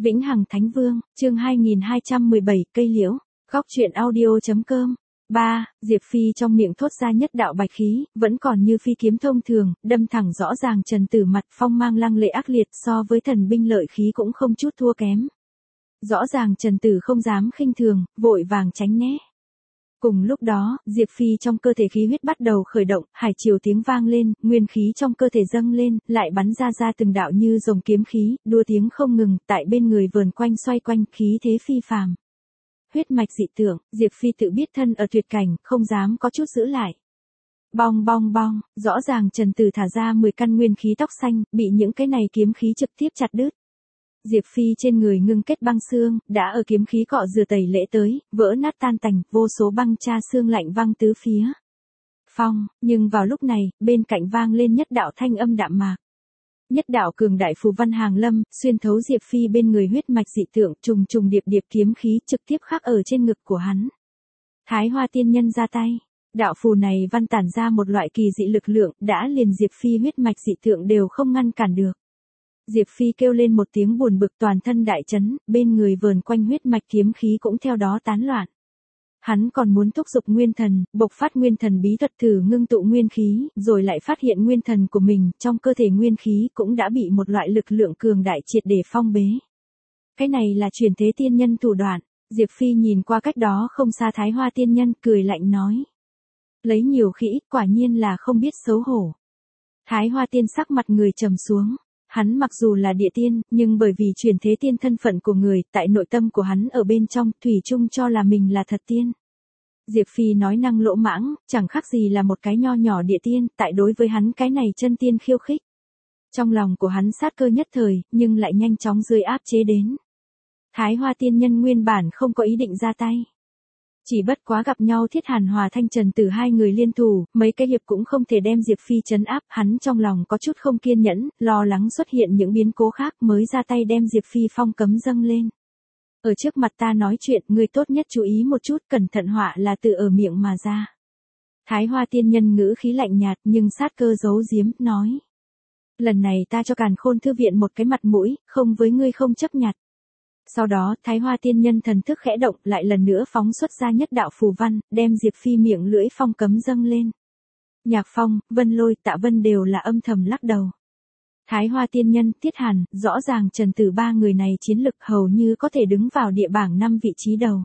Vĩnh Hằng Thánh Vương, chương 2217, cây liễu, góc truyện audio.com. 3. Diệp Phi trong miệng thốt ra nhất đạo bạch khí, vẫn còn như phi kiếm thông thường, đâm thẳng rõ ràng Trần Tử mặt, phong mang lăng lệ ác liệt, so với thần binh lợi khí cũng không chút thua kém. Rõ ràng Trần Tử không dám khinh thường, vội vàng tránh né. Cùng lúc đó, Diệp Phi trong cơ thể khí huyết bắt đầu khởi động, hải triều tiếng vang lên, nguyên khí trong cơ thể dâng lên, lại bắn ra từng đạo như rồng kiếm khí, đua tiếng không ngừng, tại bên người vờn quanh xoay quanh, khí thế phi phàm. Huyết mạch dị tượng, Diệp Phi tự biết thân ở tuyệt cảnh, không dám có chút giữ lại. Bong bong bong, rõ ràng Trần Tử thả ra 10 căn nguyên khí tóc xanh, bị những cái này kiếm khí trực tiếp chặt đứt. Diệp Phi trên người ngưng kết băng xương, đã ở kiếm khí cọ rửa tẩy lễ tới, vỡ nát tan tành, vô số băng cha xương lạnh văng tứ phía. Phong, nhưng vào lúc này, bên cạnh vang lên nhất đạo thanh âm đạm mạc. Nhất đạo cường đại phù văn hàng lâm, xuyên thấu Diệp Phi bên người huyết mạch dị tượng, trùng trùng điệp điệp kiếm khí trực tiếp khắc ở trên ngực của hắn. Thái Hoa tiên nhân ra tay, đạo phù này văn tản ra một loại kỳ dị lực lượng, đã liền Diệp Phi huyết mạch dị tượng đều không ngăn cản được. Diệp Phi kêu lên một tiếng buồn bực, toàn thân đại chấn, bên người vờn quanh huyết mạch kiếm khí cũng theo đó tán loạn. Hắn còn muốn thúc giục nguyên thần, bộc phát nguyên thần bí thuật thử ngưng tụ nguyên khí, rồi lại phát hiện nguyên thần của mình, trong cơ thể nguyên khí cũng đã bị một loại lực lượng cường đại triệt để phong bế. Cái này là chuyển thế tiên nhân thủ đoạn. Diệp Phi nhìn qua cách đó không xa Thái Hoa tiên nhân, cười lạnh nói. Lấy nhiều khi ít, quả nhiên là không biết xấu hổ. Thái Hoa tiên sắc mặt người trầm xuống. Hắn mặc dù là địa tiên, nhưng bởi vì chuyển thế tiên thân phận của người, tại nội tâm của hắn ở bên trong, thủy chung cho là mình là thật tiên. Diệp Phi nói năng lỗ mãng, chẳng khác gì là một cái nho nhỏ địa tiên, tại đối với hắn cái này chân tiên khiêu khích. Trong lòng của hắn sát cơ nhất thời, nhưng lại nhanh chóng dưới áp chế đến. Thái Hoa tiên nhân nguyên bản không có ý định ra tay. Chỉ bất quá gặp nhau Thiết Hàn Hòa Thanh Trần Tử hai người liên thủ, mấy cái hiệp cũng không thể đem Diệp Phi trấn áp, hắn trong lòng có chút không kiên nhẫn, lo lắng xuất hiện những biến cố khác mới ra tay đem Diệp Phi phong cấm dâng lên. Ở trước mặt ta nói chuyện, người tốt nhất chú ý một chút, cẩn thận họa là tự ở miệng mà ra. Thái Hoa tiên nhân ngữ khí lạnh nhạt nhưng sát cơ giấu giếm, nói. Lần này ta cho Càn Khôn Thư Viện một cái mặt mũi, không với ngươi không chấp nhặt. Sau đó, Thái Hoa tiên nhân thần thức khẽ động, lại lần nữa phóng xuất ra nhất đạo phù văn, đem Diệp Phi miệng lưỡi phong cấm dâng lên. Nhạc Phong, Vân Lôi, Tạ Vân đều là âm thầm lắc đầu. Thái Hoa tiên nhân, Tiết Hàn, rõ ràng Trần Tử ba người này chiến lực hầu như có thể đứng vào địa bảng 5 vị trí đầu.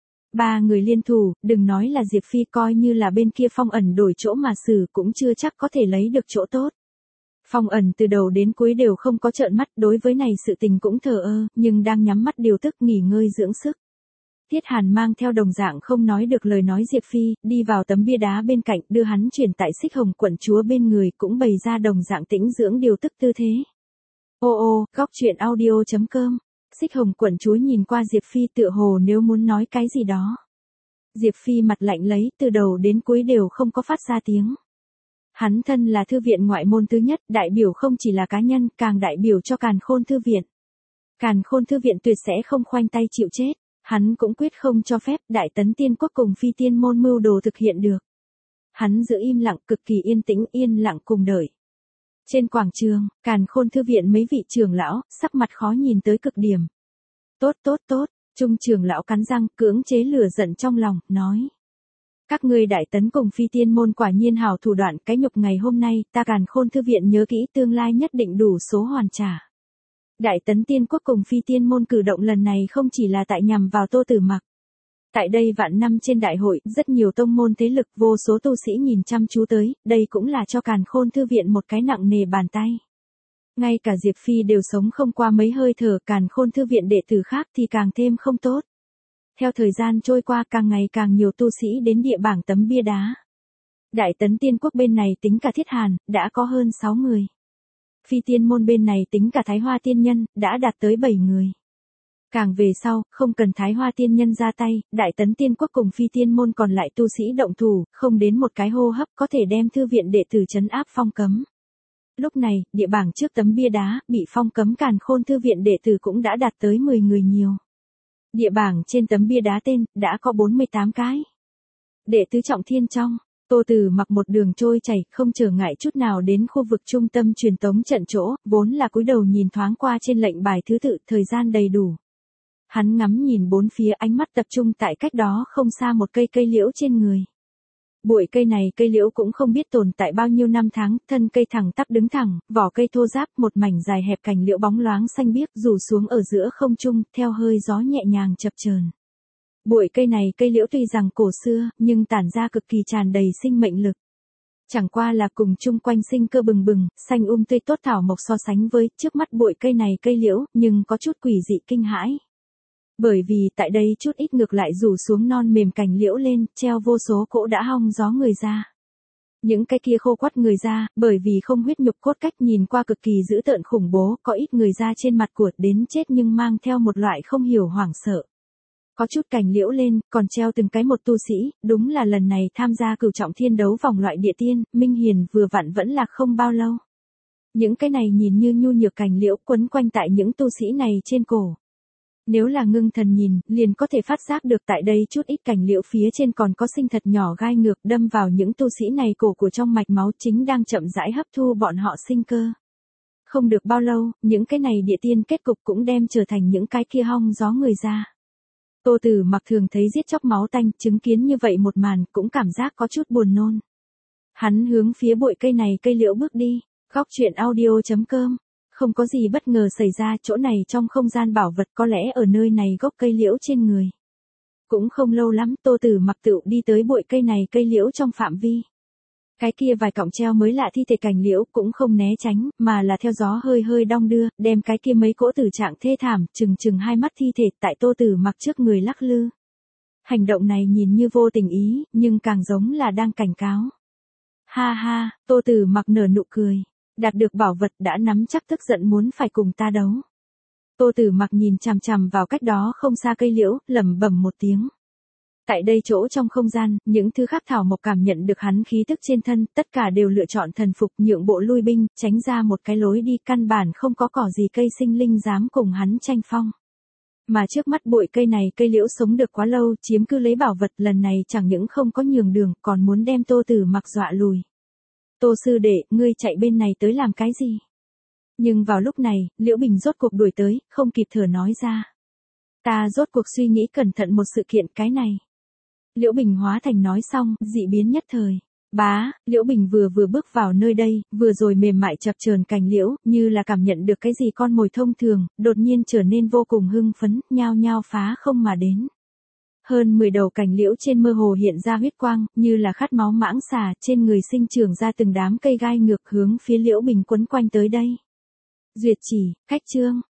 Ba người liên thủ, đừng nói là Diệp Phi, coi như là bên kia Phong Ẩn đổi chỗ mà xử cũng chưa chắc có thể lấy được chỗ tốt. Phong Ẩn từ đầu đến cuối đều không có trợn mắt, đối với này sự tình cũng thờ ơ, nhưng đang nhắm mắt điều tức nghỉ ngơi dưỡng sức. Tiết Hàn mang theo đồng dạng không nói được lời nói Diệp Phi, đi vào tấm bia đá bên cạnh, đưa hắn chuyển tại Xích Hồng quận chúa bên người, cũng bày ra đồng dạng tĩnh dưỡng điều tức tư thế. Ô, góc truyện audio.com. Xích Hồng quận chúa nhìn qua Diệp Phi tựa hồ nếu muốn nói cái gì đó. Diệp Phi mặt lạnh lấy, từ đầu đến cuối đều không có phát ra tiếng. Hắn thân là thư viện ngoại môn thứ nhất, đại biểu không chỉ là cá nhân, càng đại biểu cho Càn Khôn Thư Viện. Càn Khôn Thư Viện tuyệt sẽ không khoanh tay chịu chết, hắn cũng quyết không cho phép Đại Tấn Tiên Quốc cùng Phi Tiên môn mưu đồ thực hiện được. Hắn giữ im lặng, cực kỳ yên tĩnh, yên lặng cùng đợi. Trên quảng trường, Càn Khôn Thư Viện mấy vị trưởng lão, sắc mặt khó nhìn tới cực điểm. Tốt, Trung trưởng lão cắn răng, cưỡng chế lửa giận trong lòng, nói. Các ngươi Đại Tấn cùng Phi Tiên môn quả nhiên hảo thủ đoạn, cái nhục ngày hôm nay, ta Càn Khôn Thư Viện nhớ kỹ, tương lai nhất định đủ số hoàn trả. Đại Tấn Tiên Quốc cùng Phi Tiên môn cử động lần này không chỉ là tại nhằm vào Tô Tử Mặc. Tại đây vạn năm trên đại hội, rất nhiều tông môn thế lực, vô số tu sĩ nhìn chăm chú tới, đây cũng là cho Càn Khôn Thư Viện một cái nặng nề bàn tay. Ngay cả Diệp Phi đều sống không qua mấy hơi thở, Càn Khôn Thư Viện đệ tử khác thì càng thêm không tốt. Theo thời gian trôi qua, càng ngày càng nhiều tu sĩ đến địa bảng tấm bia đá. Đại Tấn Tiên Quốc bên này tính cả Thiết Hàn, đã có hơn 6 người. Phi Tiên môn bên này tính cả Thái Hoa tiên nhân, đã đạt tới 7 người. Càng về sau, không cần Thái Hoa tiên nhân ra tay, Đại Tấn Tiên Quốc cùng Phi Tiên môn còn lại tu sĩ động thủ, không đến một cái hô hấp có thể đem thư viện đệ tử trấn áp phong cấm. Lúc này, địa bảng trước tấm bia đá, bị phong cấm Càn Khôn Thư Viện đệ tử cũng đã đạt tới 10 người nhiều. Địa bảng trên tấm bia đá tên, đã có 48 cái. Đệ tứ trọng thiên trong, Tô Tử Mặc một đường trôi chảy, không trở ngại chút nào đến khu vực trung tâm truyền tống trận chỗ, vốn là cúi đầu nhìn thoáng qua trên lệnh bài thứ tự, thời gian đầy đủ. Hắn ngắm nhìn bốn phía, ánh mắt tập trung tại cách đó không xa một cây cây liễu trên người. Bụi cây này cây liễu cũng không biết tồn tại bao nhiêu năm tháng, thân cây thẳng tắp đứng thẳng, vỏ cây thô ráp, một mảnh dài hẹp cành liễu bóng loáng xanh biếc rủ xuống ở giữa không trung, theo hơi gió nhẹ nhàng chập chờn. Bụi cây này cây liễu tuy rằng cổ xưa, nhưng tản ra cực kỳ tràn đầy sinh mệnh lực. Chẳng qua là cùng chung quanh sinh cơ bừng bừng, xanh tươi tốt thảo mộc so sánh với trước mắt bụi cây này cây liễu, nhưng có chút quỷ dị kinh hãi. Bởi vì tại đây chút ít ngược lại rủ xuống non mềm cành liễu lên, treo vô số cỗ đã hong gió người ra. Những cái kia khô quắt người ra, bởi vì không huyết nhục cốt cách nhìn qua cực kỳ dữ tợn khủng bố, có ít người ra trên mặt của đến chết nhưng mang theo một loại không hiểu hoảng sợ. Có chút cành liễu lên, còn treo từng cái một tu sĩ, đúng là lần này tham gia cửu trọng thiên đấu vòng loại địa tiên, Minh Hiền vừa vặn vẫn là không bao lâu. Những cái này nhìn như nhu nhược cành liễu quấn quanh tại những tu sĩ này trên cổ. Nếu là ngưng thần nhìn, liền có thể phát giác được tại đây chút ít cành liễu phía trên còn có sinh thật nhỏ gai ngược đâm vào những tu sĩ này cổ của trong mạch máu chính đang chậm rãi hấp thu bọn họ sinh cơ. Không được bao lâu, những cái này địa tiên kết cục cũng đem trở thành những cái kia hong gió người ra. Tô Tử Mặc thường thấy giết chóc máu tanh, chứng kiến như vậy một màn cũng cảm giác có chút buồn nôn. Hắn hướng phía bụi cây này cây liễu bước đi, góc truyện audio.com. Không có gì bất ngờ xảy ra, chỗ này trong không gian bảo vật có lẽ ở nơi này gốc cây liễu trên người. Cũng không lâu lắm Tô Tử Mặc tựu đi tới bụi cây này cây liễu trong phạm vi. Cái kia vài cọng treo mới lạ thi thể cành liễu cũng không né tránh, mà là theo gió hơi hơi đong đưa, đem cái kia mấy cỗ tử trạng thê thảm, chừng hai mắt thi thể tại Tô Tử Mặc trước người lắc lư. Hành động này nhìn như vô tình ý, nhưng càng giống là đang cảnh cáo. Ha ha, Tô Tử Mặc nở nụ cười. Đạt được bảo vật đã nắm chắc tức giận muốn phải cùng ta đấu. Tô Tử Mặc nhìn chằm chằm vào cách đó không xa cây liễu, lẩm bẩm một tiếng. Tại đây chỗ trong không gian, những thứ khác thảo mộc cảm nhận được hắn khí tức trên thân, tất cả đều lựa chọn thần phục nhượng bộ lui binh, tránh ra một cái lối đi căn bản không có cỏ gì cây sinh linh dám cùng hắn tranh phong. Mà trước mắt bụi cây này cây liễu sống được quá lâu, chiếm cứ lấy bảo vật lần này chẳng những không có nhường đường, còn muốn đem Tô Tử Mặc dọa lùi. Tô sư đệ, ngươi chạy bên này tới làm cái gì? Nhưng vào lúc này, Liễu Bình rốt cuộc đuổi tới, không kịp thở nói ra. Ta rốt cuộc suy nghĩ cẩn thận một sự kiện cái này. Liễu Bình hóa thành nói xong, dị biến nhất thời. Bá, Liễu Bình vừa bước vào nơi đây, vừa rồi mềm mại chập chờn cành liễu, như là cảm nhận được cái gì con mồi thông thường, đột nhiên trở nên vô cùng hưng phấn, nhao nhao phá không mà đến. Hơn 10 đầu cành liễu trên mơ hồ hiện ra huyết quang, như là khát máu mãng xà, trên người sinh trưởng ra từng đám cây gai ngược hướng phía Liễu Bình quấn quanh tới đây. Duyệt chỉ, khách chương.